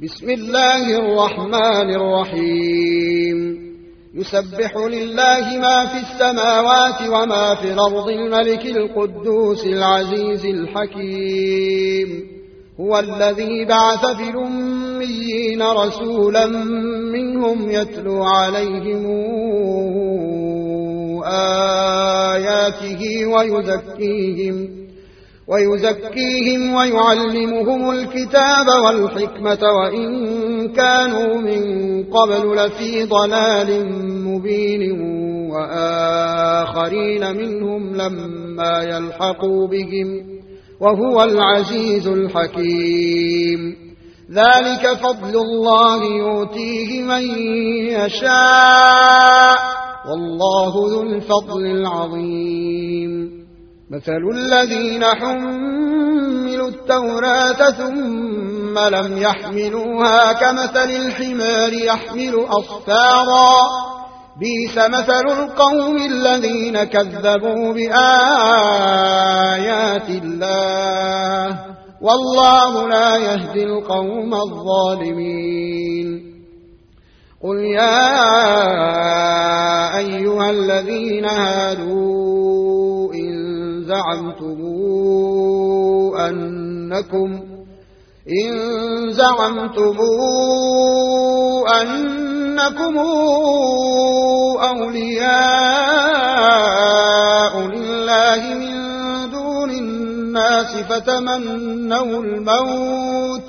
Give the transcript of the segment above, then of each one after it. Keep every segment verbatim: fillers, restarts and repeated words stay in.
بسم الله الرحمن الرحيم يسبح لله ما في السماوات وما في الأرض الملك القدوس العزيز الحكيم هو الذي بعث في الأميين رسولا منهم يتلو عليهم آياته ويزكيهم ويزكيهم ويعلمهم الكتاب والحكمة وإن كانوا من قبل لفي ضلال مبين وآخرين منهم لما يلحقوا بهم وهو العزيز الحكيم ذلك فضل الله يؤتيه من يشاء والله ذو الفضل العظيم مثل الذين حملوا التوراة ثم لم يحملوها كمثل الحمار يحمل أصفارا بئس مثل القوم الذين كذبوا بآيات الله والله لا يهدي القوم الظالمين قل يا أيها الذين هادوا إن زعمتم أنكم إن زعمتم أنكم أولياء لله من دون الناس فتمنوا الموت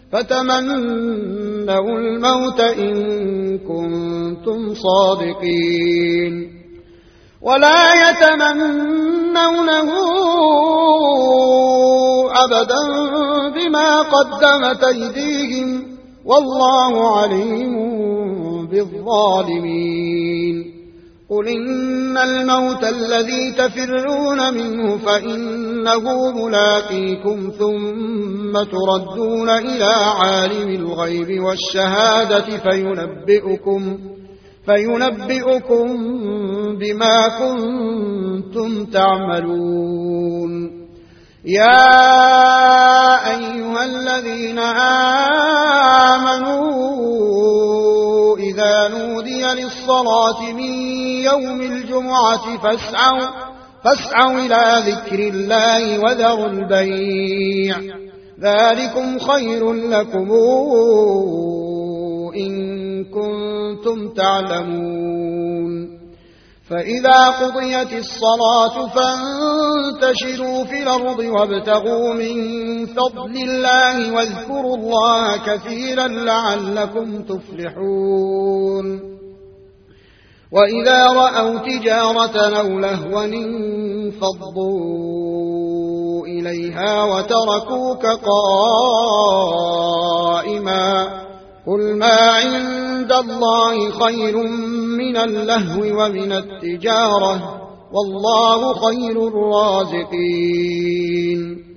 فتمنوا الموت إن كنتم صادقين ولا يتمنونه أبدا بما قدمت أيديهم والله عليم بالظالمين قل إن الموت الذي تفرون منه فإنه ملاقيكم ثم تردون إلى عالم الغيب والشهادة فينبئكم فينبئكم بما كنتم تعملون يا أيها الذين آمنوا إذا نودي للصلاة من يوم الجمعة فاسعوا, فاسعوا إلى ذكر الله وذروا البيع ذلكم خير لكم إن كنتم تعلمون فإذا قضيت الصلاة فانتشروا في الأرض وابتغوا من فضل الله واذكروا الله كثيرا لعلكم تفلحون وإذا رأوا تجارة أو لهوا انفضوا إليها وتركوك قائما قل ما عند الله خير من اللهو ومن التجارة والله خير الرازقين